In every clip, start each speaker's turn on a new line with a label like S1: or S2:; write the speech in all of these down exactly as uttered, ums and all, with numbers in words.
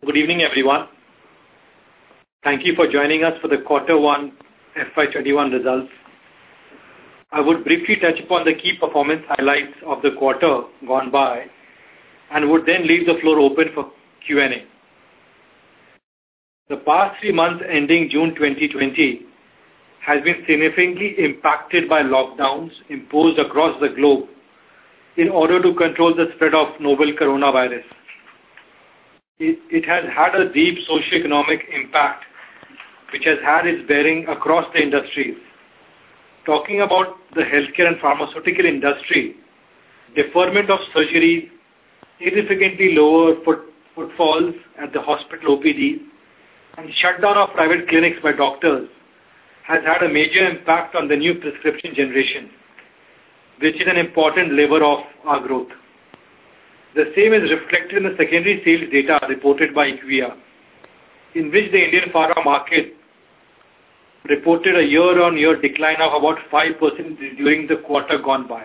S1: Good evening, everyone. Thank you for joining us for the Quarter one F Y twenty-one results. I would briefly touch upon the key performance highlights of the quarter gone by and would then leave the floor open for Q and A. The past three months ending June twenty twenty has been significantly impacted by lockdowns imposed across the globe in order to control the spread of novel coronavirus. It, it has had a deep socio-economic impact which has had its bearing across the industries. Talking about the healthcare and pharmaceutical industry, deferment of surgeries, significantly lower foot, footfalls at the hospital O P Ds, and shutdown of private clinics by doctors has had a major impact on the new prescription generation, which is an important lever of our growth. The same is reflected in the secondary sales data reported by IQVIA, in which the Indian pharma market reported a year-on-year decline of about five percent during the quarter gone by.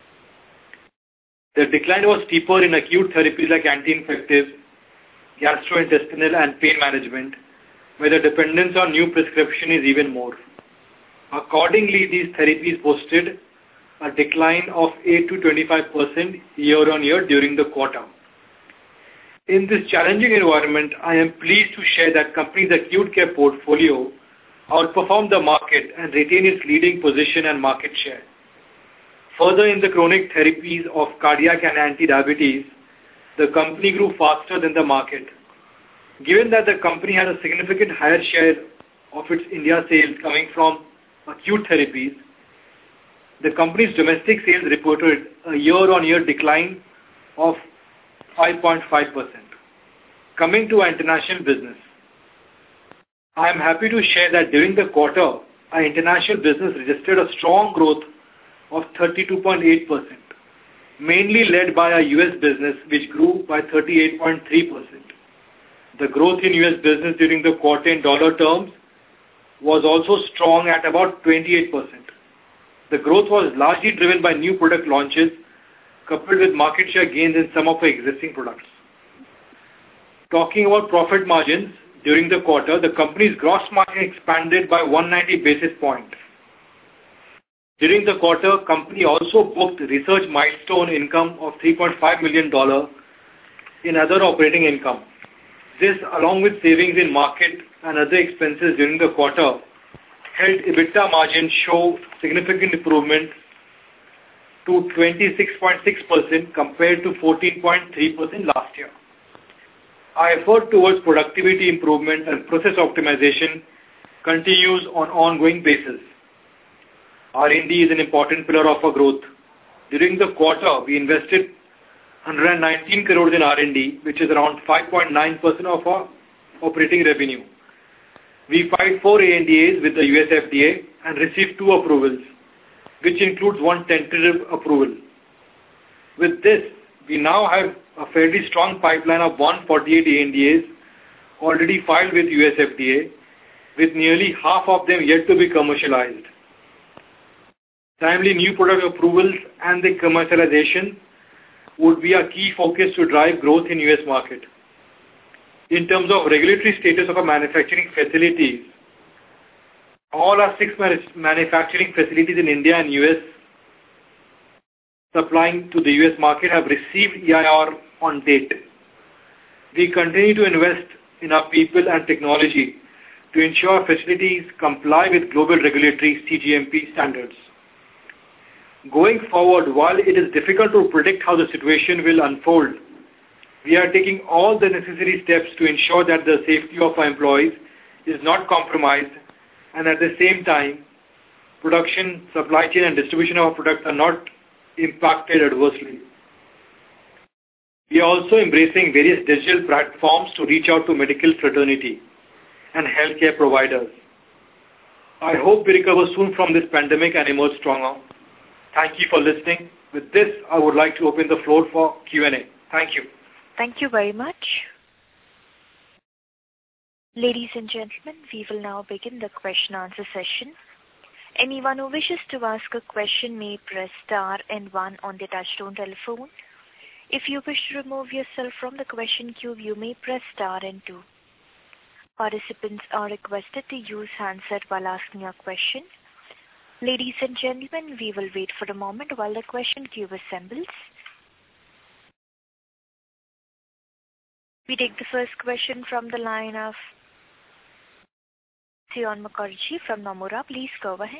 S1: The decline was steeper in acute therapies like anti-infectives, gastrointestinal and pain management, where the dependence on new prescription is even more. Accordingly, these therapies posted a decline of eight to twenty-five percent year-on-year during the quarter. In this challenging environment, I am pleased to share that company's acute care portfolio outperformed the market and retained its leading position and market share. Further, in the chronic therapies of cardiac and anti-diabetes, the company grew faster than the market. Given that the company had a significant higher share of its India sales coming from acute therapies, the company's domestic sales reported a year-on-year decline of five point five percent. Coming to our international business, I am happy to share that during the quarter, our international business registered a strong growth of thirty-two point eight percent, mainly led by our U S business, which grew by thirty-eight point three percent. The growth in U S business during the quarter in dollar terms was also strong at about twenty-eight percent. The growth was largely driven by new product launches coupled with market share gains in some of our existing products. Talking about profit margins, during the quarter, the company's gross margin expanded by one hundred ninety basis points. During the quarter, company also booked research milestone income of three point five million dollars in other operating income. This, along with savings in market and other expenses during the quarter, helped EBITDA margin show significant improvement to twenty-six point six percent compared to fourteen point three percent last year. Our effort towards productivity improvement and process optimization continues on an ongoing basis. R and D is an important pillar of our growth. During the quarter, we invested one hundred nineteen crores in R and D, which is around five point nine percent of our operating revenue. We filed four A N D As with the U S F D A and received two approvals, which includes one tentative approval. With this, we now have a fairly strong pipeline of one hundred forty-eight A N D As already filed with U S F D A, with nearly half of them yet to be commercialized. Timely new product approvals and the commercialization would be a key focus to drive growth in U S market. In terms of regulatory status of our manufacturing facilities, all our six manufacturing facilities in India and U S supplying to the U S market have received E I R on date. We continue to invest in our people and technology to ensure our facilities comply with global regulatory C G M P standards. Going forward, while it is difficult to predict how the situation will unfold, we are taking all the necessary steps to ensure that the safety of our employees is not compromised, and at the same time, production, supply chain and distribution of our products are not impacted adversely. We are also embracing various digital platforms to reach out to medical fraternity and healthcare providers. I hope we recover soon from this pandemic and emerge stronger. Thank you for listening. With this, I would like to open the floor for Q and A. Thank you.
S2: Thank you very much. Ladies and gentlemen, we will now begin the question answer session. Anyone who wishes to ask a question may press star and one on the touchtone telephone. If you wish to remove yourself from the question queue, you may press star and two. Participants are requested to use handset while asking a question. Ladies and gentlemen, we will wait for a moment while the question queue assembles. We take the first question from the line of Saion Mukherjee from Nomura. Please go ahead.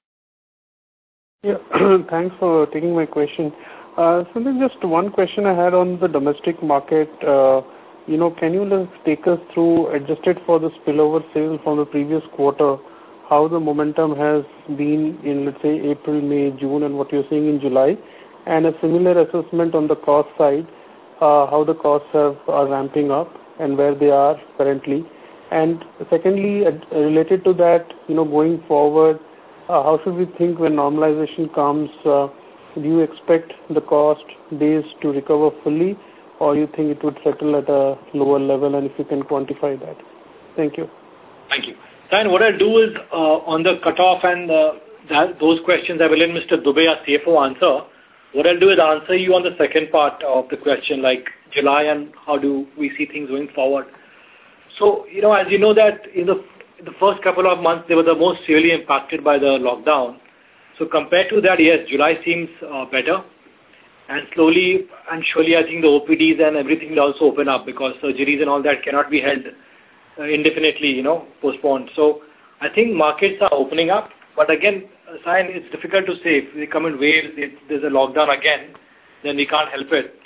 S3: Yeah, thanks for taking my question. Uh, so then just one question I had on the domestic market. Uh, you know, can you just take us through, adjusted for the spillover sales from the previous quarter, how the momentum has been in, let's say, April, May, June, and what you're seeing in July, and a similar assessment on the cost side, uh, how the costs have, are ramping up and where they are currently. And secondly, uh, related to that, you know, going forward, uh, how should we think when normalization comes? Uh, do you expect the cost base to recover fully, or you think it would settle at a lower level, and if you can quantify that? Thank you.
S1: Thank you. Then what I'll do is, uh, on the cutoff and uh, that, those questions, I will let Mister Dubey, our C F O, answer. What I'll do is answer you on the second part of the question, like July and how do we see things going forward. So, you know, as you know that in the, in the first couple of months, they were the most severely impacted by the lockdown. So compared to that, yes, July seems uh, better. And slowly and surely, I think the O P Ds and everything will also open up because surgeries and all that cannot be held uh, indefinitely, you know, postponed. So I think markets are opening up. But again, Saion, it's difficult to say. If they come in waves, if there's a lockdown again, then we can't help it.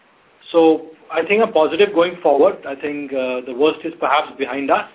S1: So I think a positive going forward. I think uh, the worst is perhaps behind us.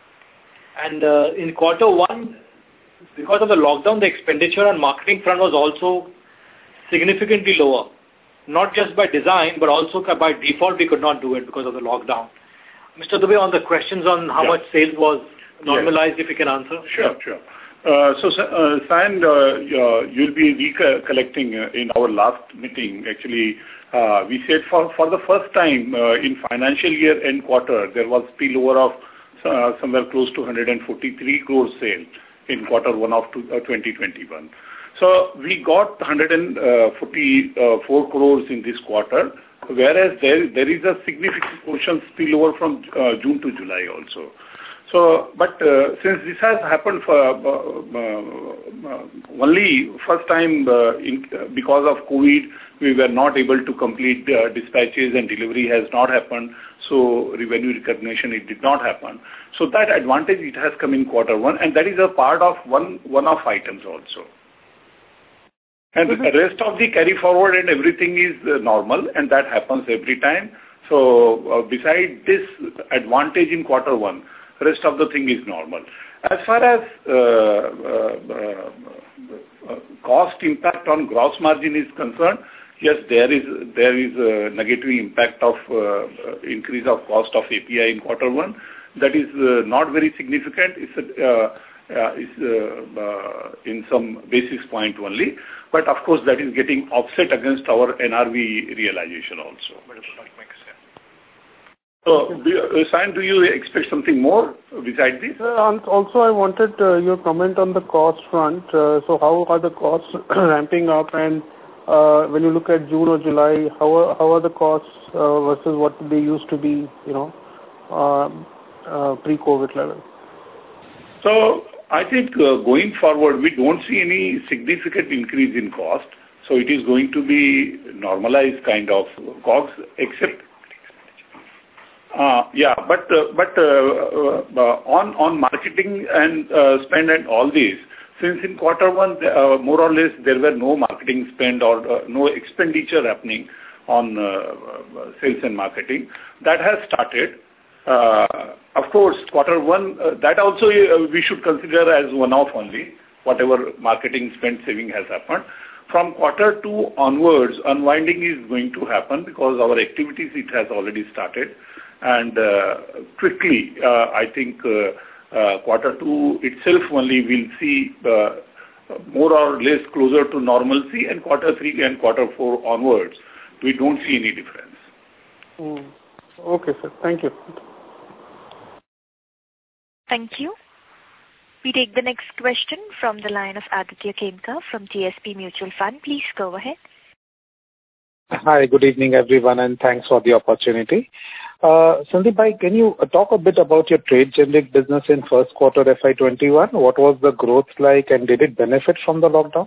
S1: And uh, in quarter one, because of the lockdown, the expenditure on marketing front was also significantly lower. Not just by design, but also by default, we could not do it because of the lockdown. Mister Dubey, on the questions on how yeah. much sales was normalized, yes. if you can answer.
S4: Sure, sure. Uh, so, uh, Saion, uh, you'll be recollecting uh, in our last meeting, actually, uh, we said for, for the first time uh, in financial year end quarter, there was spillover of uh, somewhere close to one hundred forty-three crore sale in quarter one of twenty twenty-one. So we got one hundred forty-four crores in this quarter, whereas there, there is a significant portion spillover from uh, June to July also. So, but uh, since this has happened for uh, uh, only first time uh, in, uh, because of COVID, we were not able to complete uh, dispatches and delivery has not happened. So revenue recognition, it did not happen. So that advantage, it has come in quarter one, and that is a part of one one-off items also. And mm-hmm. the rest of the carry forward and everything is uh, normal, and that happens every time. So uh, beside this advantage in quarter one, rest of the thing is normal. As far as uh, uh, uh, cost impact on gross margin is concerned, yes, there is there is a negative impact of uh, increase of cost of A P I in quarter one. That is uh, not very significant. It's a, uh, uh, it's, uh, uh, in some basis point only. But of course, that is getting offset against our N R V realization also. So, do, Saion, do you expect something more besides this?
S3: Uh, also, I wanted uh, your comment on the cost front. Uh, so, how are the costs ramping up? And uh, when you look at June or July, how are, how are the costs uh, versus what they used to be, you know, uh, uh, pre-COVID level?
S4: So, I think uh, going forward, we don't see any significant increase in cost. So, it is going to be normalized kind of costs, except Uh, yeah, but uh, but uh, uh, on on marketing and uh, spend and all these, since in quarter one uh, more or less there were no marketing spend or uh, no expenditure happening on uh, sales and marketing, that has started. Uh, of course, quarter one uh, that also uh, we should consider as one-off only. Whatever marketing spend saving has happened. From quarter two onwards, unwinding is going to happen because our activities it has already started. And uh, quickly, uh, I think uh, uh, quarter two itself only will see uh, more or less closer to normalcy, and quarter three and quarter four onwards, we don't see any difference.
S3: Mm. Okay, sir. Thank you.
S2: Thank you. We take the next question from the line of Aditya Khemka from T S P Mutual Fund. Please go ahead.
S5: Hi, good evening, everyone, and thanks for the opportunity. Uh, Sandeep bhai, can you talk a bit about your trade generic business in first quarter F Y twenty-one? What was the growth like, and did it benefit from the lockdown?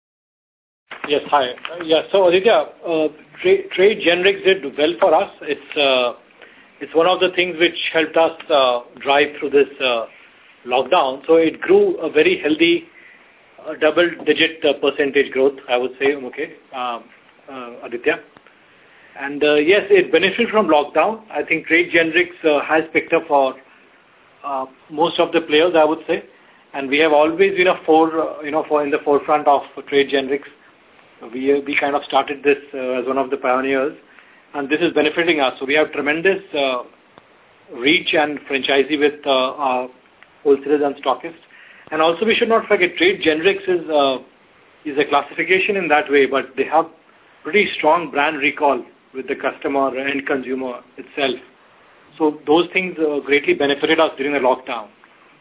S1: Yes, hi. Uh, yeah, so Aditya, uh, trade, trade generics did well for us. It's uh, it's one of the things which helped us uh, drive through this uh, lockdown. So it grew a very healthy uh, double-digit uh, percentage growth, I would say, okay, um, uh, Aditya. And uh, yes, it benefited from lockdown. I think trade generics uh, has picked up for uh, most of the players, I would say. And we have always been a for, uh, you know, for in the forefront of trade generics. We uh, we kind of started this uh, as one of the pioneers, and this is benefiting us. So we have tremendous uh, reach and franchisee with uh, our wholesalers and stockists. And also we should not forget trade generics is uh, is a classification in that way, but they have pretty strong brand recall with the customer and consumer itself. So those things uh, greatly benefited us during the lockdown.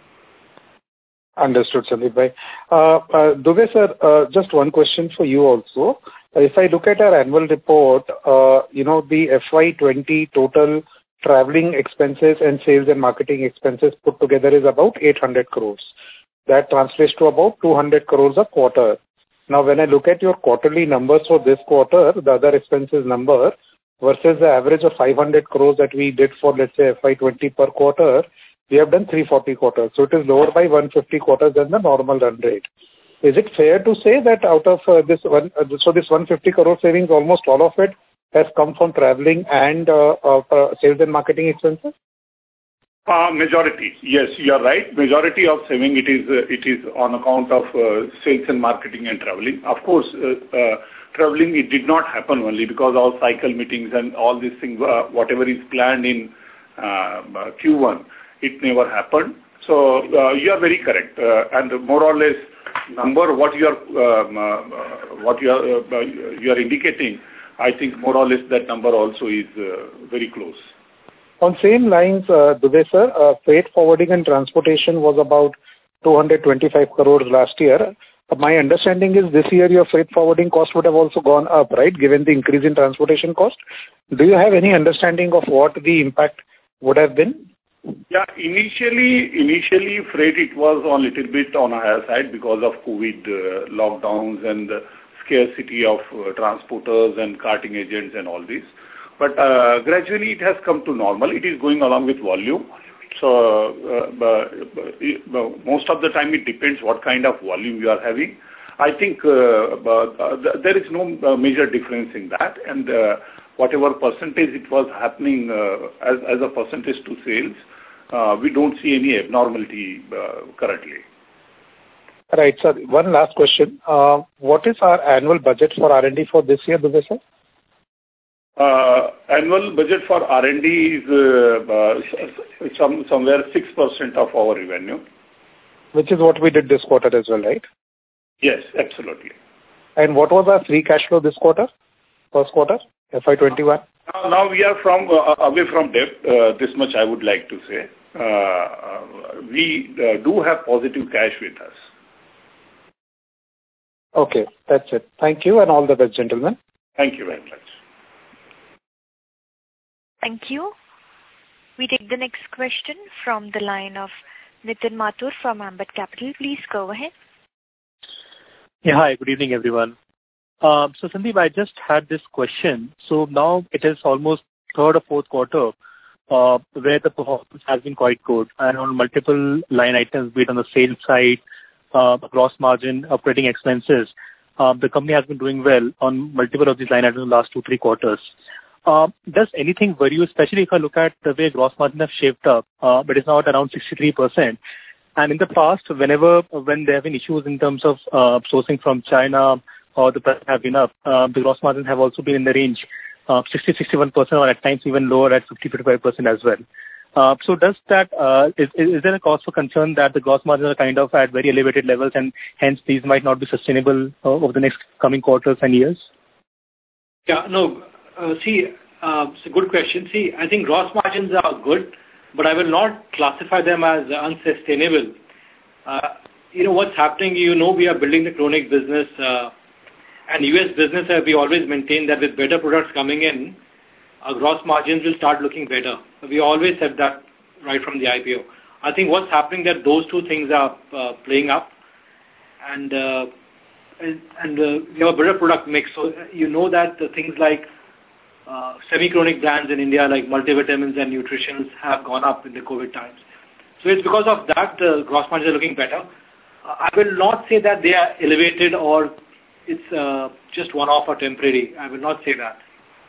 S5: Understood, Sandeep bhai. Uh, uh, Dubey sir, uh, just one question for you also. If I look at our annual report, uh, you know, the F Y twenty total traveling expenses and sales and marketing expenses put together is about eight hundred crores. That translates to about two hundred crores a quarter. Now, when I look at your quarterly numbers for this quarter, the other expenses number versus the average of five hundred crores that we did for, let's say, F Y twenty per quarter, we have done three hundred forty quarters. So it is lower by one hundred fifty quarters than the normal run rate. Is it fair to say that out of uh, this one, uh, so this one hundred fifty crore savings, almost all of it has come from traveling and uh, uh, uh, sales and marketing expenses?
S4: Uh, majority, yes, you are right. Majority of saving it is uh, it is on account of uh, sales and marketing and traveling. Of course, uh, uh, traveling it did not happen only because of cycle meetings and all these things. Uh, whatever is planned in uh, Q one, it never happened. So uh, you are very correct, uh, and more or less number what you are um, uh, what you are uh, you are indicating. I think more or less that number also is uh, very close.
S5: On same lines, uh, Dubey sir, uh, freight forwarding and transportation was about two hundred twenty-five crores last year. Uh, my understanding is this year your freight forwarding cost would have also gone up, right, given the increase in transportation cost. Do you have any understanding of what the impact would have been?
S4: Yeah, initially, initially freight it was on little bit on a higher side because of COVID uh, lockdowns and the scarcity of uh, transporters and carting agents and all this. But uh, gradually it has come to normal. It is going along with volume. So uh, uh, uh, most of the time it depends what kind of volume you are having. I think uh, uh, there is no uh, major difference in that. And uh, whatever percentage it was happening uh, as, as a percentage to sales, uh, we don't see any abnormality uh, currently.
S5: Right, sir. One last question. Uh, what is our annual budget for R and D for this year, Dubey sir?
S4: Uh, annual budget for R and D is uh, uh, some, somewhere six percent of our revenue.
S5: Which is what we did this quarter as well, right?
S4: Yes, absolutely.
S5: And what was our free cash flow this quarter, first quarter, F Y twenty-one?
S4: Now, now we are from uh, away from debt, uh, this much I would like to say. Uh, uh, we uh, do have positive cash with us.
S5: Okay, that's it. Thank you and all the best, gentlemen.
S4: Thank you very much.
S2: Thank you. We take the next question from the line of Nitin Mathur from Ambit Capital. Please go ahead.
S6: Yeah, hi, good evening, everyone. Um, so, Sandeep, I just had this question. So now it is almost third or fourth quarter uh, where the performance has been quite good. And on multiple line items, be it on the sales side, uh, gross margin, operating expenses, uh, the company has been doing well on multiple of these line items in the last two, three quarters. Uh, does anything worry you, especially if I look at the way gross margin have shaped up, uh, but it's now at around sixty-three percent. And in the past, whenever, when there have been issues in terms of uh, sourcing from China or the price have been up, uh, the gross margins have also been in the range of sixty to sixty-one percent or at times even lower at fifty to fifty-five percent as well. Uh, so does that, uh, is, is there a cause for concern that the gross margins are kind of at very elevated levels and hence these might not be sustainable uh, over the next coming quarters and years?
S1: Yeah, no, uh, see, uh, it's a good question. See, I think gross margins are good, but I will not classify them as unsustainable. Uh, you know, what's happening, you know, we are building the chronic business uh, And U S business, uh, we always maintain that with better products coming in, our gross margins will start looking better. We always said that right from the I P O. I think what's happening that those two things are uh, playing up, and uh, and, and uh, we have a better product mix. So you know that the things like uh, semi-chronic brands in India, like multivitamins and nutritionals, have gone up in the COVID times. So it's because of that the gross margins are looking better. Uh, I will not say that they are elevated or it's uh, just one-off or temporary. I will not say that.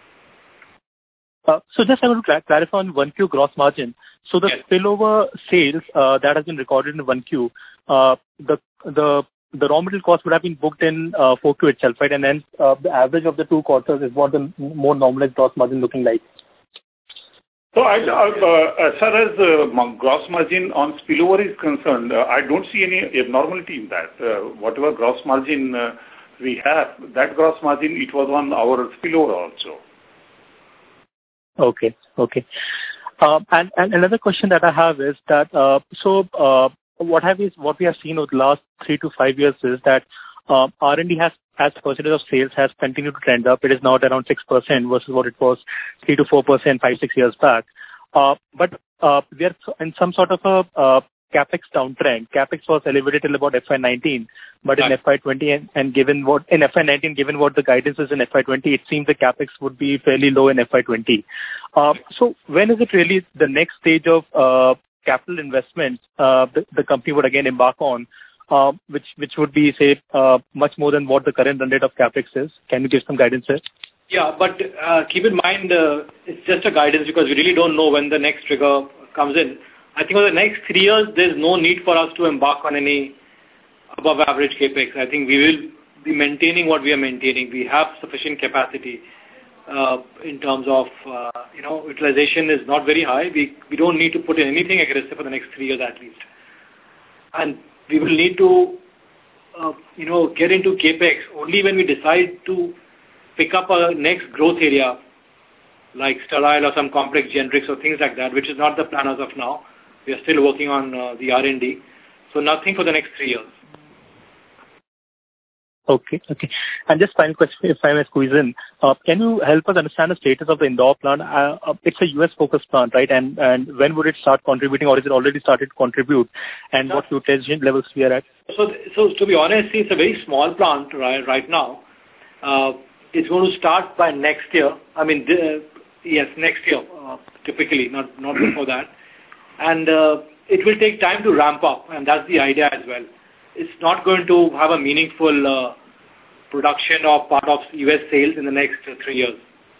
S6: Uh, so just I want to cl- clarify on one Q gross margin. So the yes. spillover sales uh, that has been recorded in one Q, uh, the the the raw material cost would have been booked in uh, four Q itself, right? And then uh, the average of the two quarters is what the more normalized gross margin looking like.
S4: So I, uh, as far as uh, gross margin on spillover is concerned, uh, I don't see any abnormality in that. Uh, whatever gross margin uh, we have, that gross margin, it was on our spillover also.
S6: Okay, okay. Um, and, and another question that I have is that, uh, so uh, what have we, what we have seen over the last three to five years is that uh, R and D has, as a percentage of sales, has continued to trend up. It is now at around six percent versus what it was three to four percent five, six years back. Uh, but uh, we are in some sort of a uh, CapEx downtrend. CapEx was elevated till about F Y nineteen, but right. in F Y twenty and, and given what in F Y nineteen, given what the guidance is in F Y twenty, it seems the CapEx would be fairly low in F Y twenty. Uh, so when is it really the next stage of uh, capital investment uh, the, the company would again embark on, uh, which which would be say uh, much more than what the current run rate of CapEx is? Can you give some guidance there?
S1: Yeah, but uh, keep in mind uh, it's just a guidance because we really don't know when the next trigger comes in. I think over the next three years, there's no need for us to embark on any above average capex. I think we will be maintaining what we are maintaining. We have sufficient capacity uh, in terms of, uh, you know, utilization is not very high. We, we don't need to put in anything aggressive for the next three years at least. And we will need to, uh, you know, get into capex only when we decide to pick up a next growth area like sterile or some complex generics or things like that, which is not the plan as of now. We are still working on uh, the R and D. So nothing for the next three years.
S6: Okay, okay. And just final question, if I may squeeze in. Uh, can you help us understand the status of the Indore plant? Uh, uh, it's a U S-focused plant, right? And and when would it start contributing, or is it already started to contribute? And what utilization levels we are at?
S1: So, so to be honest, it's a very small plant right, right now. Uh, it's going to start by next year. I mean, the, yes, next year, uh, typically, not, not before that. And uh, it will take time to ramp up, and that's the idea as well. It's not going to have a meaningful uh, production or part of U S sales in the next uh, three years.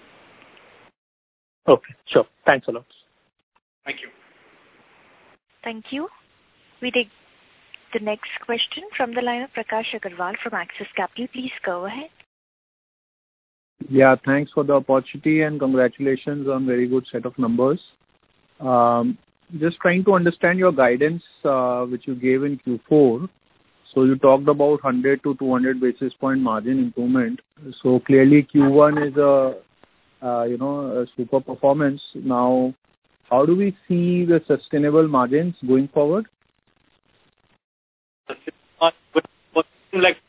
S6: Okay, sure. Thanks a lot.
S1: Thank you.
S2: Thank you. We take the next question from the line of Prakash Agarwal from Axis Capital. Please go ahead.
S7: Yeah, thanks for the opportunity and congratulations on very good set of numbers. Um, just trying to understand your guidance uh, which you gave in Q four. So you talked about one hundred to two hundred basis point margin improvement. So clearly Q one is a, uh, you know, a super performance. Now, how do we see the sustainable margins going forward?
S1: Like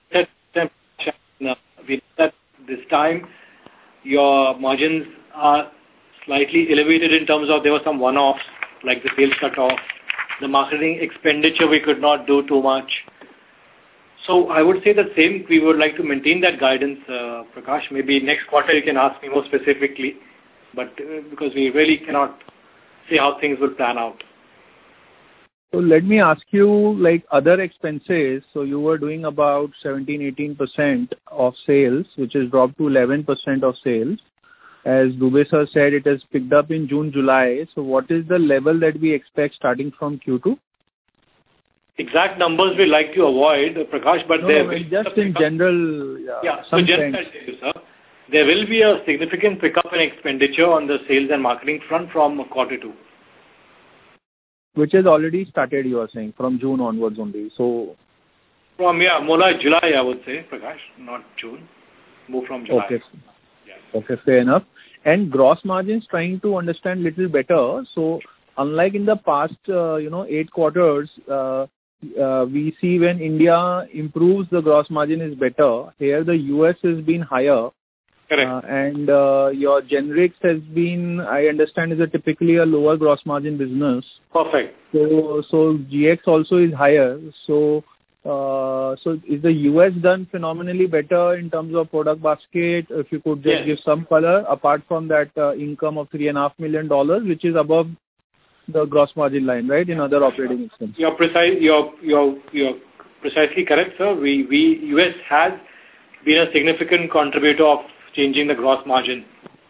S1: that this time your margins are slightly elevated in terms of there were some one-offs like the sales cut-off, the marketing expenditure we could not do too much. So I would say the same, we would like to maintain that guidance, uh, Prakash. Maybe next quarter you can ask me more specifically, but uh, because we really cannot say how things will plan out.
S7: So let me ask you, like other expenses, so you were doing about seventeen, eighteen percent of sales, which has dropped to eleven percent of sales. As Dubey sir said, it has picked up in June, July. So what is the level that we expect starting from Q two?
S1: Exact numbers we like to avoid, Prakash, but
S7: no,
S1: there
S7: no,
S1: will
S7: just in general, yeah,
S1: yeah
S7: some
S1: so just I'll tell you, sir, there will be a significant pickup in expenditure on the sales and marketing front from quarter two.
S7: Which has already started, you are saying, from June onwards only. So
S1: from, yeah, more like July, I would say, Prakash, not June. Move from July.
S7: Okay.
S1: Yeah.
S7: Okay, fair enough. And gross margins, trying to understand little better. So unlike in the past, uh, you know, eight quarters, uh, uh, we see when India improves, the gross margin is better. Here, the U S has been higher.
S1: Correct.
S7: Uh, and uh, your generics has been, I understand, is a typically a lower gross margin business.
S1: Perfect.
S7: So, so G X also is higher. So, uh, so is the U S done phenomenally better in terms of product basket? If you could just
S1: Yes.
S7: give some color, apart from that uh, income of three and a half million dollars, which is above the gross margin line, right, in other operating expenses.
S1: You're precise. You're you're you're precisely correct, sir. We we U S has been a significant contributor of changing the gross margin.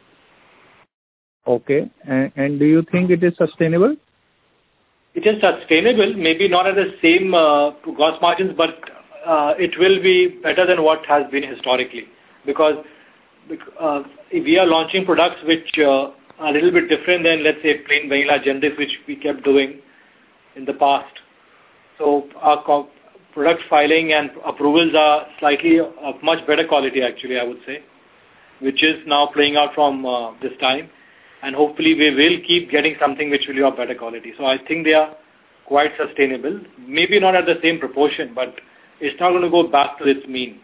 S7: Okay. And, and do you think it is sustainable?
S1: It is sustainable, maybe not at the same uh, gross margins, but uh, it will be better than what has been historically, because uh, we are launching products which uh, are a little bit different than, let's say, plain vanilla generics, which we kept doing in the past. So our co- product filing and approvals are slightly of much better quality, actually, I would say, which is now playing out from uh, this time. And hopefully we will keep getting something which will be of better quality. So I think they are quite sustainable. Maybe not at the same proportion, but it's not going to go back to its mean.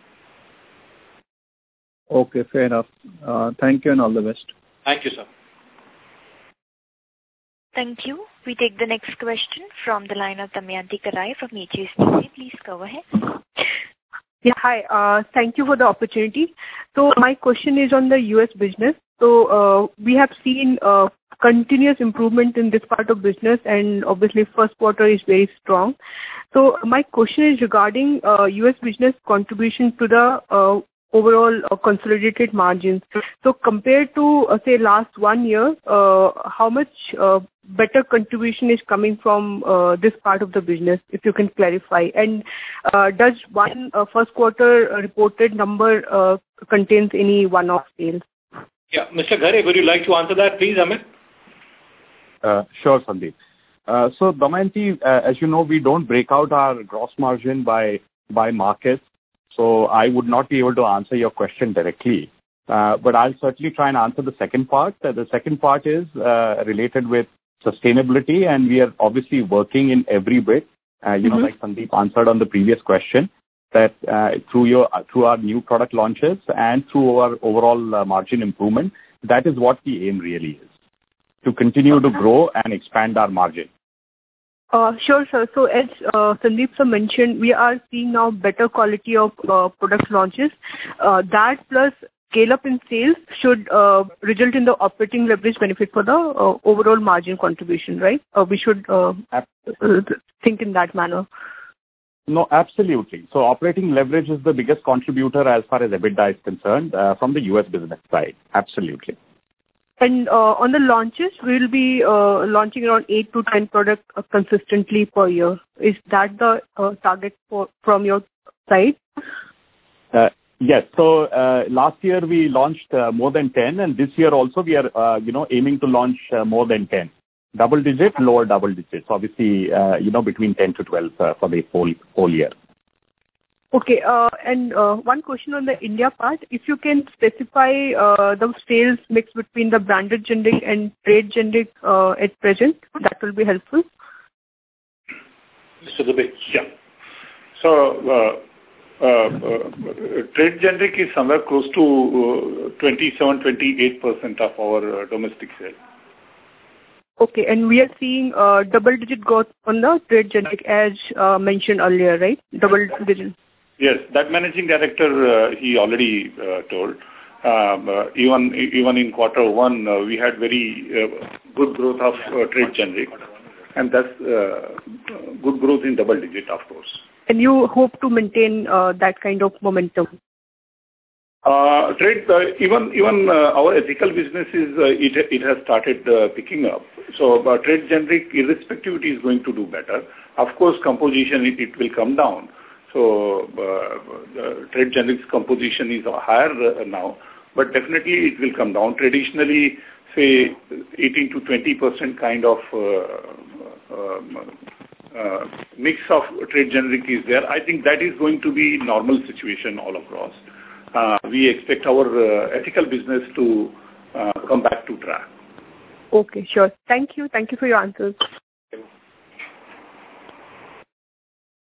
S7: Okay, fair enough. Uh, thank you and all the best.
S1: Thank you, sir.
S2: Thank you. We take the next question from the line of Damayanti Kerai from H S B C. Please go ahead.
S8: Yeah, hi. Uh, thank you for the opportunity. So my question is on the U S business. So uh, we have seen uh, continuous improvement in this part of business, and obviously first quarter is very strong. So my question is regarding uh, U S business contribution to the uh, overall uh, consolidated margins. So compared to uh, say last one year, uh, how much uh, better contribution is coming from uh, this part of the business, if you can clarify? And uh, does one uh, first quarter uh, reported number uh, contains any one-off sales?
S1: Yeah, Mister Ghare, would you like to answer that, please, Amit?
S9: Uh, sure, Sandeep. Uh, so, Damayanti, uh, as you know, we don't break out our gross margin by by markets, so I would not be able to answer your question directly. Uh, but I'll certainly try and answer the second part. Uh, the second part is uh, related with sustainability, and we are obviously working in every bit, uh, you mm-hmm. know, like Sandeep answered on the previous question, that uh, through your through our new product launches and through our overall uh, margin improvement, that is what the aim really is, to continue to grow and expand our margin.
S8: Uh, sure, sir. So as uh, Sandeep sir mentioned, we are seeing now better quality of uh, product launches. Uh, that plus scale up in sales should uh, result in the operating leverage benefit for the uh, overall margin contribution, right? Uh, we should uh, think in that manner.
S9: No, absolutely. So operating leverage is the biggest contributor as far as EBITDA is concerned uh, from the U S business side. Absolutely.
S8: And uh, on the launches, we will be uh, launching around eight to ten products uh, consistently per year. Is that the uh, target for, from your side?
S9: Uh, yes. So uh, last year we launched uh, more than ten, and this year also we are, uh, you know, aiming to launch uh, more than ten. Double digit, lower double digits. Obviously, uh, you know, between ten to twelve uh, for the whole whole year.
S8: Okay. Uh, and uh, one question on the India part. If you can specify uh, the sales mix between the branded generic and trade generic uh, at present, that will be helpful.
S1: Mister Dubey.
S4: Yeah. So, uh, uh, uh, trade generic is somewhere close to uh, twenty-seven, twenty-eight percent of our uh, domestic sales.
S8: Okay, and we are seeing uh, double-digit growth on the trade generic as uh, mentioned earlier, right? Double-digit.
S4: Yes, that managing director, uh, he already uh, told. Um, uh, even even in quarter one, uh, we had very uh, good growth of uh, trade generic, and that's uh, good growth in double-digit, of course.
S8: And you hope to maintain uh, that kind of momentum?
S4: Uh, trade, uh, even even uh, our ethical business is uh, it it has started uh, picking up. So uh, trade generic, irrespective, it is going to do better. Of course, composition it, it will come down. So uh, uh, trade generics composition is higher uh, now, but definitely it will come down. Traditionally, say eighteen to twenty percent kind of uh, um, uh, mix of trade generic is there. I think that is going to be normal situation all across. Uh, we expect our uh, ethical business to uh, come back to track.
S8: Okay, sure. Thank you. Thank you for your answers.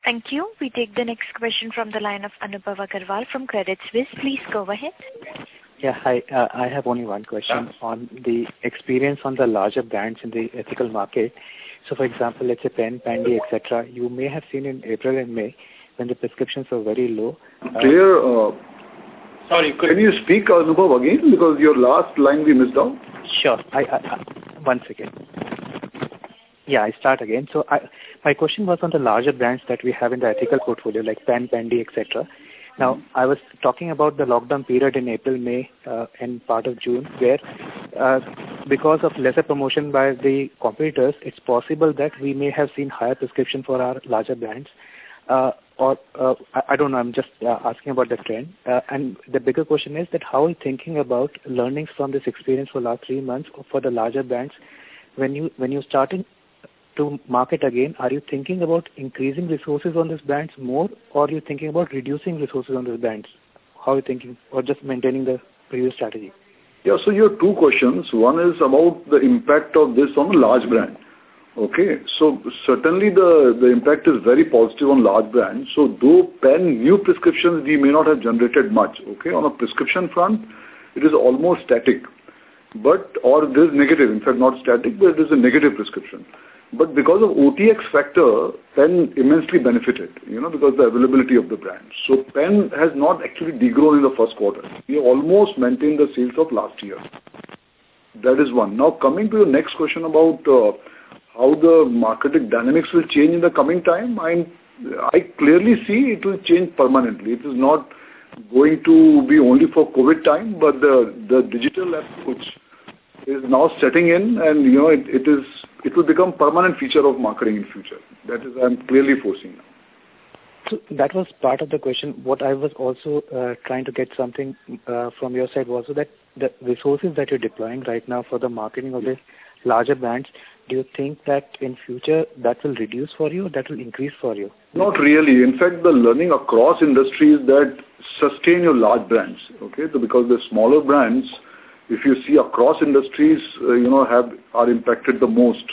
S2: Thank you. We take the next question from the line of Anubhav Agarwal from Credit Suisse. Please go ahead.
S10: Yeah, hi. Uh, I have only one question on the experience on the larger brands in the ethical market. So, for example, let's say Pen, Pandy, et cetera. You may have seen in April and May when the prescriptions were very low.
S11: Uh, Clear. Uh,
S1: sorry,
S11: can you speak, Anubhav, again? Because your last line we missed out.
S10: Sure. I, I, I, one second. Yeah, I start again. So, I, my question was on the larger brands that we have in the ethical portfolio, like Pen, Pandy, et cetera. Now, I was talking about the lockdown period in April, May, uh, and part of June, where uh, because of lesser promotion by the competitors, it's possible that we may have seen higher prescription for our larger brands. Uh, or, uh, I, I don't know, I'm just uh, asking about the trend. Uh, and the bigger question is that how are you thinking about learnings from this experience for last three months for the larger brands? When, you, when you're starting to market again, are you thinking about increasing resources on these brands more, or are you thinking about reducing resources on these brands? How are you thinking, or just maintaining the previous strategy?
S11: Yeah, so you have two questions. One is about the impact of this on a large brand. Okay, so certainly the, the impact is very positive on large brands. So though Pen new prescriptions we may not have generated much, okay, on a prescription front, it is almost static. But, or it is negative, in fact not static, but it is a negative prescription. But because of O T X factor, Pen immensely benefited, you know, because of the availability of the brand. So Pen has not actually degrown in the first quarter. We almost maintained the sales of last year. That is one. Now coming to your next question about uh, how the marketing dynamics will change in the coming time, I'm, I clearly see it will change permanently. It is not going to be only for COVID time, but the, the digital approach is now setting in, and you know it, it is it will become permanent feature of marketing in future. That is I'm clearly foreseeing now.
S10: So that was part of the question. What I was also uh, trying to get something uh, from your side was that the resources that you're deploying right now for the marketing of the larger brands, do you think that in future that will reduce for you, or that will increase for you?
S11: Not really. In fact, the learning across industries that sustain your large brands. Okay, so because the smaller brands, if you see across industries, uh, you know, have are impacted the most.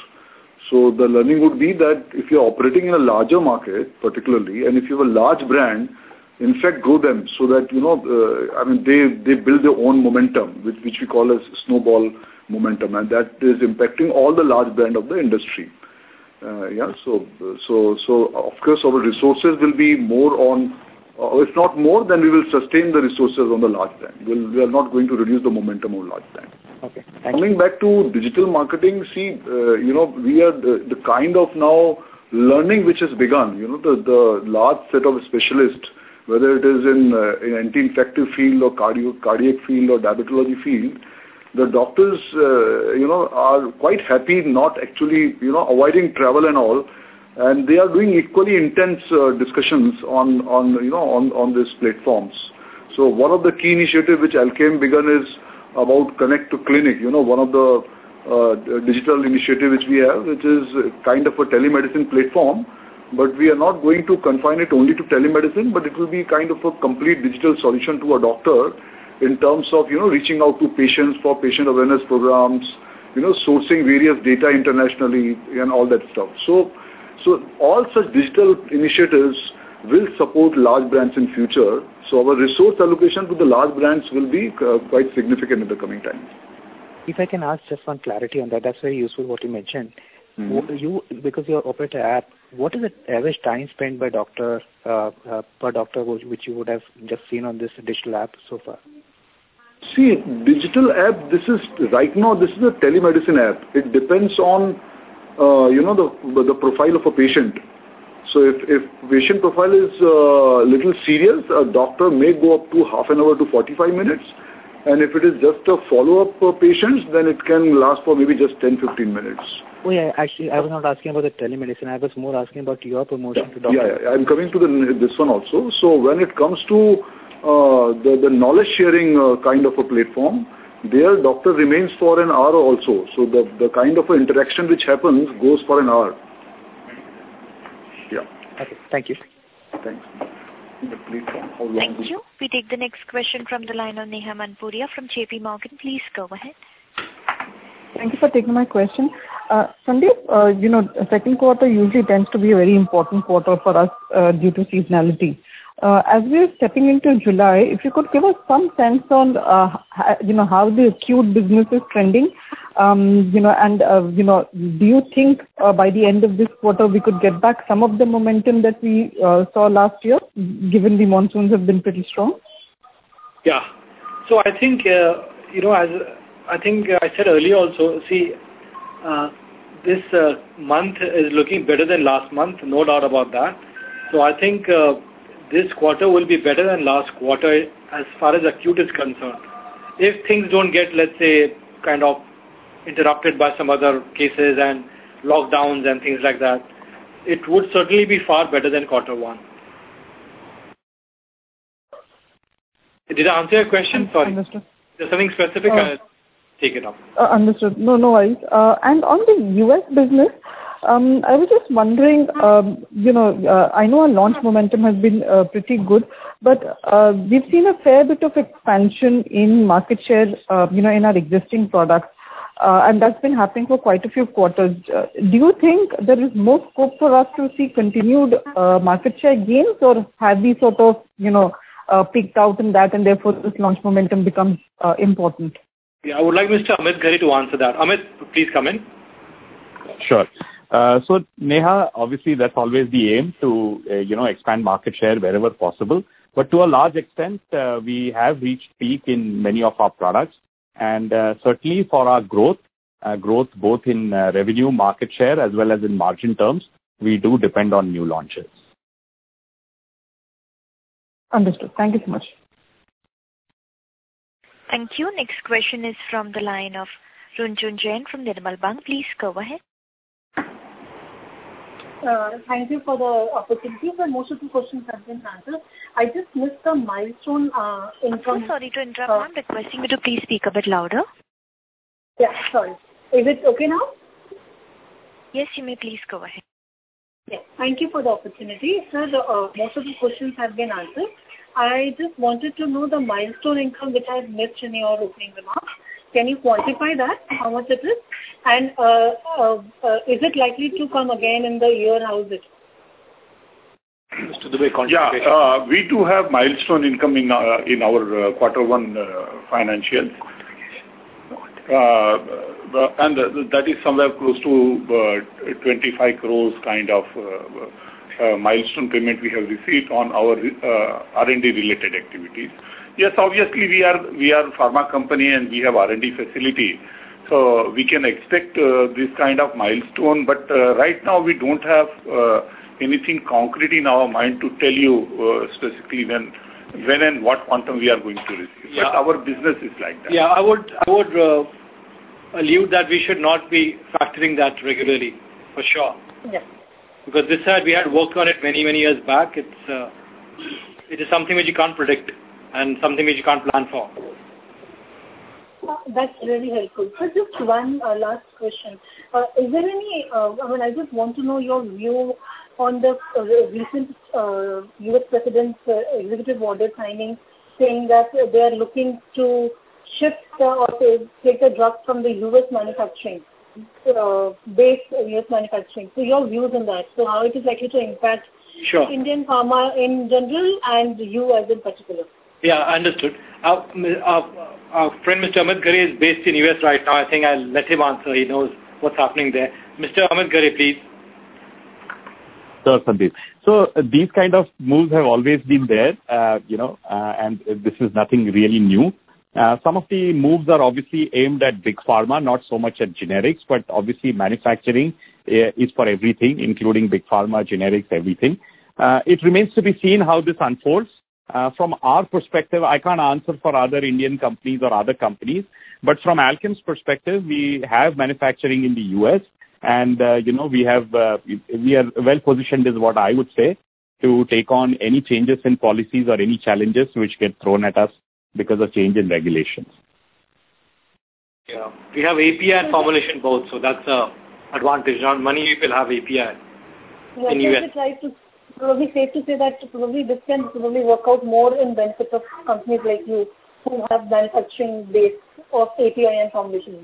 S11: So the learning would be that if you're operating in a larger market, particularly, and if you have a large brand, in fact, grow them so that, you know, uh, I mean, they, they build their own momentum, which, which we call as snowball momentum, and that is impacting all the large brand of the industry. Uh, yeah, so, so, so of course, our resources will be more on. Uh, if not more, then we will sustain the resources on the large brand. We'll, we are not going to reduce the momentum of large brand.
S10: Okay.
S11: Coming back to digital marketing, see, uh, you know, we are the, the kind of now learning which has begun. You know, the, the large set of specialists, whether it is in, uh, in anti-infective field or cardio, cardiac field or diabetology field, the doctors, uh, you know, are quite happy not actually, you know, avoiding travel and all. And they are doing equally intense uh, discussions on, on, you know, on, on these platforms. So one of the key initiatives which Alkem begun is about Connect to Clinic, you know, one of the uh, digital initiative which we have, which is kind of a telemedicine platform. But we are not going to confine it only to telemedicine, but it will be kind of a complete digital solution to a doctor in terms of, you know, reaching out to patients for patient awareness programs, you know, sourcing various data internationally and all that stuff. So, So all such digital initiatives will support large brands in future. So our resource allocation to the large brands will be uh, quite significant in the coming time.
S10: If I can ask just one clarity on that, that's very useful what you mentioned. Mm-hmm. You, because you operate an app, what is the average time spent by doctor uh, uh, per doctor which you would have just seen on this digital app so far?
S11: See, digital app, this is right now, this is a telemedicine app. It depends on Uh, you know, the the profile of a patient. So if, if patient profile is a uh, little serious, a doctor may go up to half an hour to forty-five minutes. And if it is just a follow-up for patients, then it can last for maybe just ten to fifteen minutes.
S10: Oh yeah, actually I was not asking about the telemedicine. I was more asking about your promotion to doctors.
S11: Yeah, yeah, I'm coming to the, this one also. So when it comes to uh, the, the knowledge sharing uh, kind of a platform, their doctor remains for an hour also. So the, the kind of interaction which happens goes for an hour. Yeah.
S10: Okay. Thank you.
S11: Thanks.
S2: Thank you. We take the next question from the line of Neha Manpuria from J P Morgan. Please go ahead.
S12: Thank you for taking my question. Uh, Sandeep, uh, you know, second quarter usually tends to be a very important quarter for us uh, due to seasonality. Uh, as we are stepping into July, if you could give us some sense on, uh, ha- you know, how the acute business is trending, um, you know, and, uh, you know, do you think uh, by the end of this quarter we could get back some of the momentum that we uh, saw last year, given the monsoons have been pretty strong?
S1: Yeah. So I think, uh, you know, as I think I said earlier also, see, uh, this uh, month is looking better than last month, no doubt about that. So I think uh, this quarter will be better than last quarter as far as acute is concerned. If things don't get, let's say, kind of interrupted by some other cases and lockdowns and things like that, it would certainly be far better than quarter one. Did I answer your question? Sorry.
S12: Understood.
S1: There's something specific,
S12: Uh,
S1: I'll take it up.
S12: Uh, understood. No, no worries. Uh, and on the U S business, um, I was just wondering, um, you know, uh, I know our launch momentum has been uh, pretty good, but uh, we've seen a fair bit of expansion in market share, uh, you know, in our existing products. Uh, and that's been happening for quite a few quarters. Uh, do you think there is more scope for us to see continued uh, market share gains, or have we sort of, you know, uh, peaked out in that and therefore this launch momentum becomes uh, important?
S1: Yeah, I would like Mister Amit Ghare to answer that. Amit, please come in.
S9: Sure. Uh, so Neha, obviously that's always the aim to, uh, you know, expand market share wherever possible. But to a large extent, uh, we have reached peak in many of our products. And uh, certainly for our growth, uh, growth both in uh, revenue, market share, as well as in margin terms, we do depend on new launches.
S12: Understood. Thank you so much.
S2: Thank you. Next question is from the line of Runjhun Jain from Nirmal Bang. Please go ahead.
S13: Uh, thank you for the opportunity, but most of the questions have been answered. I just missed the milestone uh, income.
S2: So sorry to interrupt. Uh, I'm requesting you to please speak a bit louder.
S13: Yeah, sorry. Is it okay now?
S2: Yes, you may please go ahead.
S13: Yeah, thank you for the opportunity. Sir, the, uh, most of the questions have been answered. I just wanted to know the milestone income which I missed in your opening remarks. Can you quantify that, how much it is? And uh, uh, uh, is it likely to come again in the year? How is it?
S1: Mister Dubey,
S4: yeah, uh, we do have milestone income in, uh, in our uh, quarter one uh, financials. Uh, and uh, that is somewhere close to uh, twenty-five crores kind of uh, uh, milestone payment we have received on our uh, R and D related activities. Yes, obviously we are we are pharma company and we have R and D facility, so we can expect uh, this kind of milestone. But uh, right now we don't have uh, anything concrete in our mind to tell you uh, specifically when when and what quantum we are going to receive. Yeah. But our business is like that.
S1: Yeah, I would I would uh, allude that we should not be factoring that regularly, for sure.
S13: Yeah.
S1: Because this side we had worked on it many many years back. It's uh, it is something which you can't predict and something which you can't plan for.
S13: Uh, that's really helpful. So just one uh, last question. Uh, is there any, uh, I mean, I just want to know your view on the uh, recent uh, U S President's uh, executive order signing saying that uh, they are looking to shift uh, or to take the drugs from the U S manufacturing, uh, base U S manufacturing. So your views on that. So how it is likely to impact
S1: sure.
S13: Indian pharma in general and you as in particular?
S1: Yeah, understood. Our, our, our friend Mister Amit Ghare is based in U S right now. I think I'll let him answer. He knows what's happening there. Mister Amit Ghare, please.
S9: Sure, Sandeep. So uh, these kind of moves have always been there, uh, you know, uh, and this is nothing really new. Uh, some of the moves are obviously aimed at big pharma, not so much at generics, but obviously manufacturing uh, is for everything, including big pharma, generics, everything. Uh, it remains to be seen how this unfolds. Uh, from our perspective, I can't answer for other Indian companies or other companies, but from Alkem's perspective, we have manufacturing in the U S and, uh, you know, we have, uh, we are well positioned is what I would say to take on any changes in policies or any challenges which get thrown at us because of change in regulations.
S1: Yeah, we have A P I and formulation both, so that's a advantage. On money, we will have A P I
S13: yeah,
S1: in U S.
S13: Probably safe to say that probably this can probably work out more in benefit of companies like you who have manufacturing base of A P I and formulation base.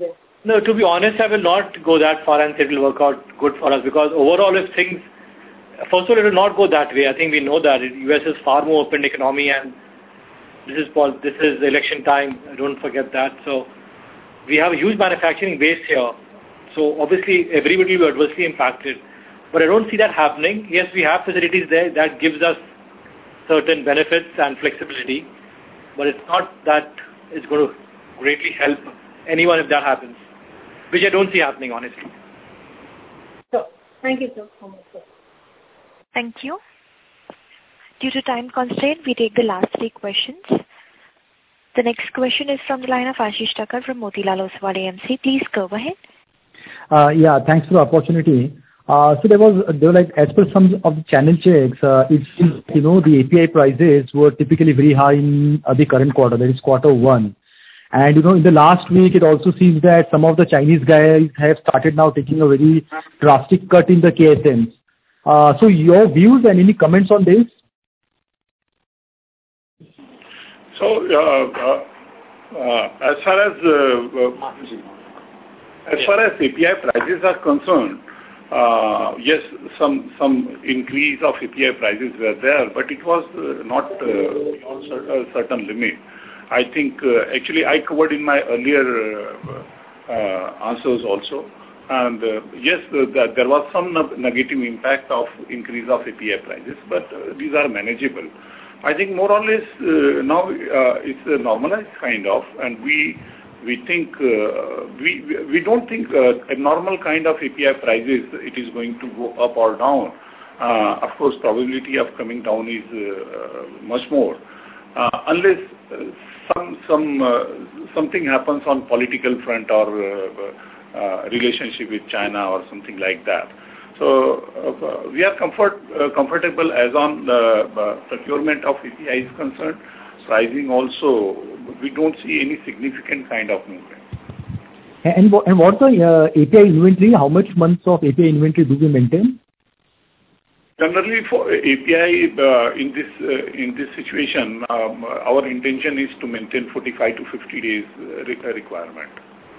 S1: No, to be honest, I will not go that far and say it will work out good for us, because overall if things, first of all, it will not go that way. I think we know that U S is far more open economy, and this is this is election time. Don't forget that. So we have a huge manufacturing base here. So obviously everybody will be adversely impacted. But I don't see that happening. Yes, we have facilities there that gives us certain benefits and flexibility, but it's not that it's going to greatly help anyone if that happens, which I don't see happening, honestly.
S13: So, thank you so much, sir.
S2: Thank you. Due to time constraint, we take the last three questions. The next question is from the line of Ashish Thakkar from Motilal Oswal A M C. Please go ahead.
S14: Uh, yeah, thanks for the opportunity. Uh, so there was, there were like, as per some of the channel checks, uh, it seems, you know, the A P I prices were typically very high in uh, the current quarter, that is quarter one. And, you know, in the last week, it also seems that some of the Chinese guys have started now taking a very drastic cut in the K S Ms. Uh, so your views and any comments on this?
S4: So, uh, uh, uh, as far as uh, uh, as far as A P I prices are concerned, uh, yes, some some increase of A P I prices were there, but it was uh, not uh, beyond a certain limit. I think uh, actually I covered in my earlier uh, uh, answers also, and uh, yes, uh, that there was some negative impact of increase of A P I prices, but uh, these are manageable. I think more or less uh, now uh, it's a normalized kind of, and we we think uh, we we don't think uh, a normal kind of A P I prices it is going to go up or down. Uh, of course, probability of coming down is uh, much more, uh, unless uh, some some uh, something happens on political front or uh, uh, relationship with China or something like that. So uh, we are comfort uh, comfortable as on the uh, procurement of A P I is concerned. Pricing also, we don't see any significant kind of movement.
S14: And, and what's the uh, A P I inventory? How much months of A P I inventory do we maintain?
S4: Generally, for A P I uh, in this uh, in this situation, um, our intention is to maintain forty-five to fifty days uh, re- requirement.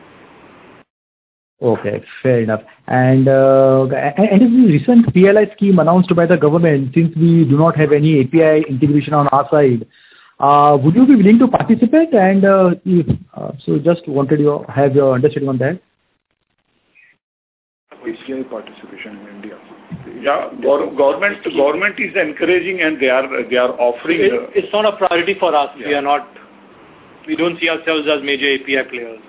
S14: Okay, fair enough. And uh, and is the recent P L I scheme announced by the government, since we do not have any A P I integration on our side, uh, would you be willing to participate? And uh, if, uh, so just wanted to have your understanding on that.
S11: A P I participation in India.
S4: Yeah, go- government government is encouraging, and they are they are offering.
S1: It, it's not a priority for us. Yeah. We are not. We don't see ourselves as major A P I players.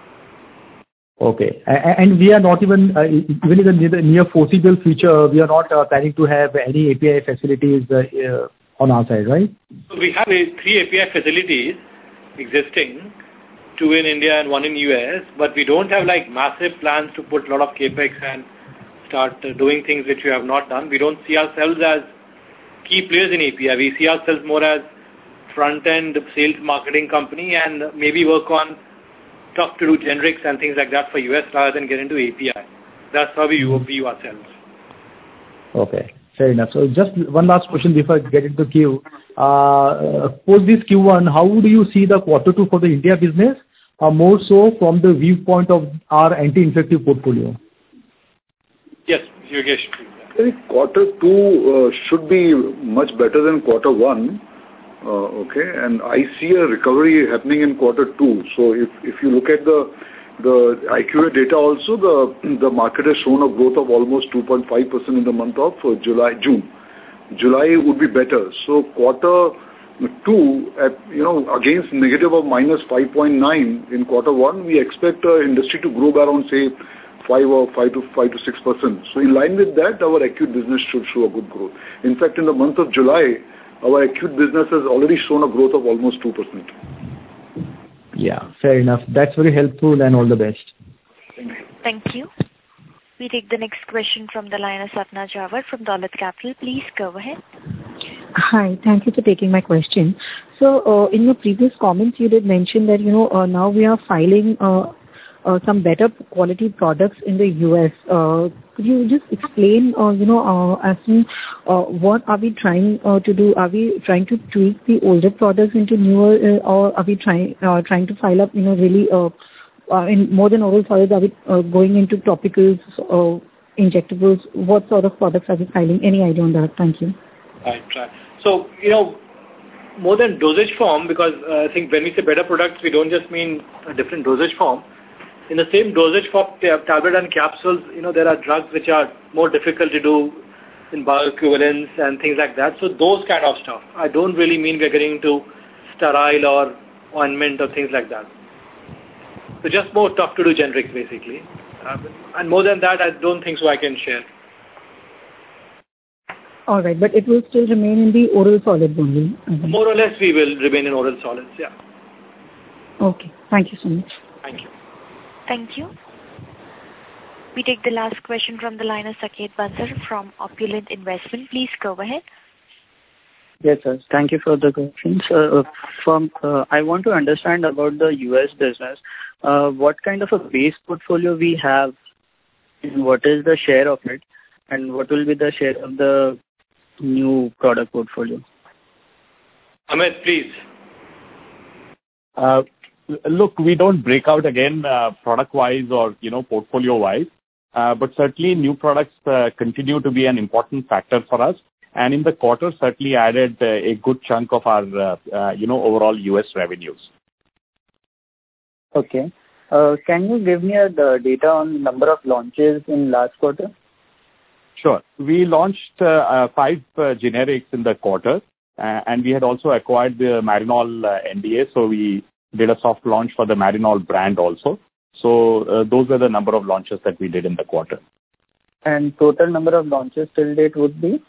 S14: Okay. And we are not even, uh, even in the near, near foreseeable future, we are not uh, planning to have any A P I facilities uh, uh, on our side, right?
S1: So we have a, three A P I facilities existing, two in India and one in U S, but we don't have like massive plans to put a lot of capex and start uh, doing things which we have not done. We don't see ourselves as key players in A P I. We see ourselves more as front-end sales marketing company, and maybe work on tough to do generics and things like that for U S rather than get into A P I. That's how we view ourselves.
S14: Okay, fair enough. So just one last question before I get into the queue. Uh, post this Q one, how do you see the quarter two for the India business? Uh, more so from the viewpoint of our anti-infective portfolio.
S1: Yes, Yogesh.
S11: I think quarter two uh, should be much better than quarter one. Uh, okay, and I see a recovery happening in quarter two. So if, if you look at the the I Q A data also, the the market has shown a growth of almost two point five percent in the month of uh, July, June. July would be better. So quarter two, at, you know, against negative of minus five point nine in quarter one, we expect uh, industry to grow by around, say, five or five to five to six percent. So in line with that, our acute business should show a good growth. In fact, in the month of July, our acute business has already shown a growth of almost two percent.
S14: Yeah, fair enough. That's very helpful, and all the best.
S2: Thank you. Thank you. We take the next question from the line of Sapna Jawar from Dolat Capital. Please go ahead.
S15: Hi, thank you for taking my question. So, uh, in your previous comments, you did mention that, you know, uh, now we are filing uh, uh, some better quality products in the U S. Uh, could you just explain, uh, you know, uh, as to uh, what are we trying uh, to do? Are we trying to tweak the older products into newer, uh, or are we trying uh, trying to file up, you know, really uh, uh, in more than oral solids, are we uh, going into topicals or injectables? What sort of products are we filing? Any idea on that? Thank you.
S1: Right, right. So, you know, more than dosage form, because uh, I think when we say better products, we don't just mean a different dosage form. In the same dosage form, tablet and capsules, you know, there are drugs which are more difficult to do in bioequivalence and things like that. So those kind of stuff. I don't really mean we're getting into sterile or ointment or things like that. So just more tough to do generics basically. Uh, and more than that, I don't think so I can share.
S15: All right, but it will still remain in the oral solids only. Mm-hmm.
S1: More or less we will remain in oral solids, yeah.
S15: Okay, thank you so much.
S1: Thank you.
S2: Thank you. We take the last question from the line of Saket Bansal from Opulent Investment. Please go ahead.
S16: Yes, sir. Thank you for the questions. Uh, from, uh, I want to understand about the U S business. Uh, what kind of a base portfolio we have, and what is the share of it, and what will be the share of the new product portfolio?
S1: Amit, please.
S9: Uh, look, we don't break out again uh, product-wise or, you know, portfolio-wise, uh, but certainly new products uh, continue to be an important factor for us. And in the quarter, certainly added uh, a good chunk of our, uh, uh, you know, overall U S revenues.
S16: Okay. Uh, can you give me a, the data on number of launches in last quarter?
S9: Sure. We launched uh, uh, five uh, generics in the quarter, uh, and we had also acquired the Marinol uh, N D A, so we did a soft launch for the Marinol brand also. So uh, those were the number of launches that we did in the quarter.
S16: And total number of launches till date would be?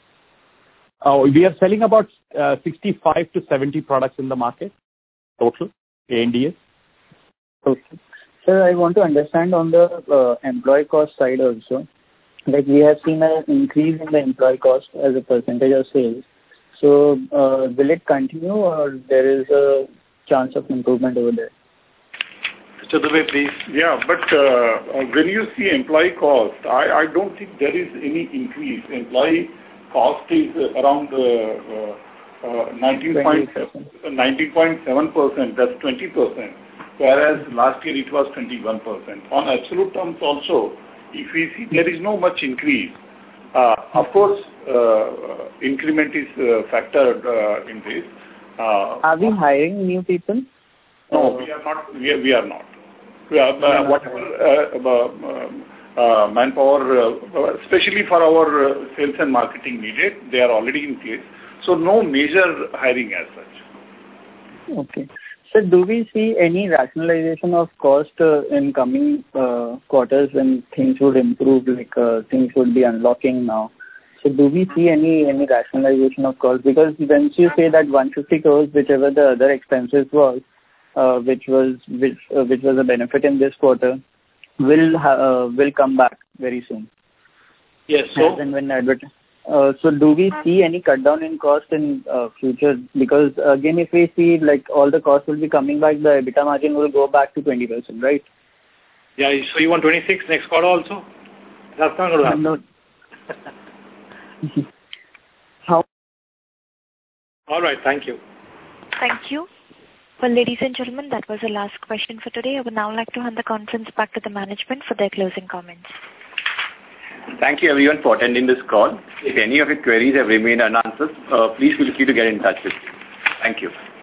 S9: Uh, we are selling about uh, sixty-five to seventy products in the market, total, A N D A.
S16: Okay. Sir, I want to understand on the uh, employee cost side also. Like we have seen an increase in the employee cost as a percentage of sales. So uh, will it continue or there is a chance of improvement over there?
S1: Mister Dubey, please.
S4: Yeah, but uh, when you see employee cost, I, I don't think there is any increase. Employee cost is around uh, uh, nineteen point seven percent, that's twenty percent, whereas last year it was twenty-one percent. On absolute terms also, if we see there is no much increase. Uh, of course, uh, increment is uh, factored uh, in this. Uh,
S16: are we hiring new people?
S4: No, we are not. We are, we are not. We are, uh, whatever uh, uh, uh, manpower, uh, especially for our uh, sales and marketing needed, they are already in place. So no major hiring as such.
S16: Okay. So do we see any rationalization of cost uh, in coming uh, quarters when things would improve, like uh, things would be unlocking now? So do we see any any rationalization of cost? Because once you say that one hundred fifty crores, whichever the other expenses was, uh, which was which uh, which was a benefit in this quarter, will ha- uh, will come back very soon.
S1: Yes. So.
S16: As and when advert- Uh, so do we see any cut down in cost in uh, future? Because uh, again, if we see like all the costs will be coming back, the EBITDA margin will go back to twenty percent, right?
S1: Yeah, so you want twenty-six next quarter also? That's not going to happen.
S16: No. How?
S1: All right, thank you.
S2: Thank you. Well, ladies and gentlemen, that was the last question for today. I would now like to hand the conference back to the management for their closing comments.
S17: Thank you everyone for attending this call. If any of your queries have remained unanswered, uh, please feel free to get in touch with me. Thank you.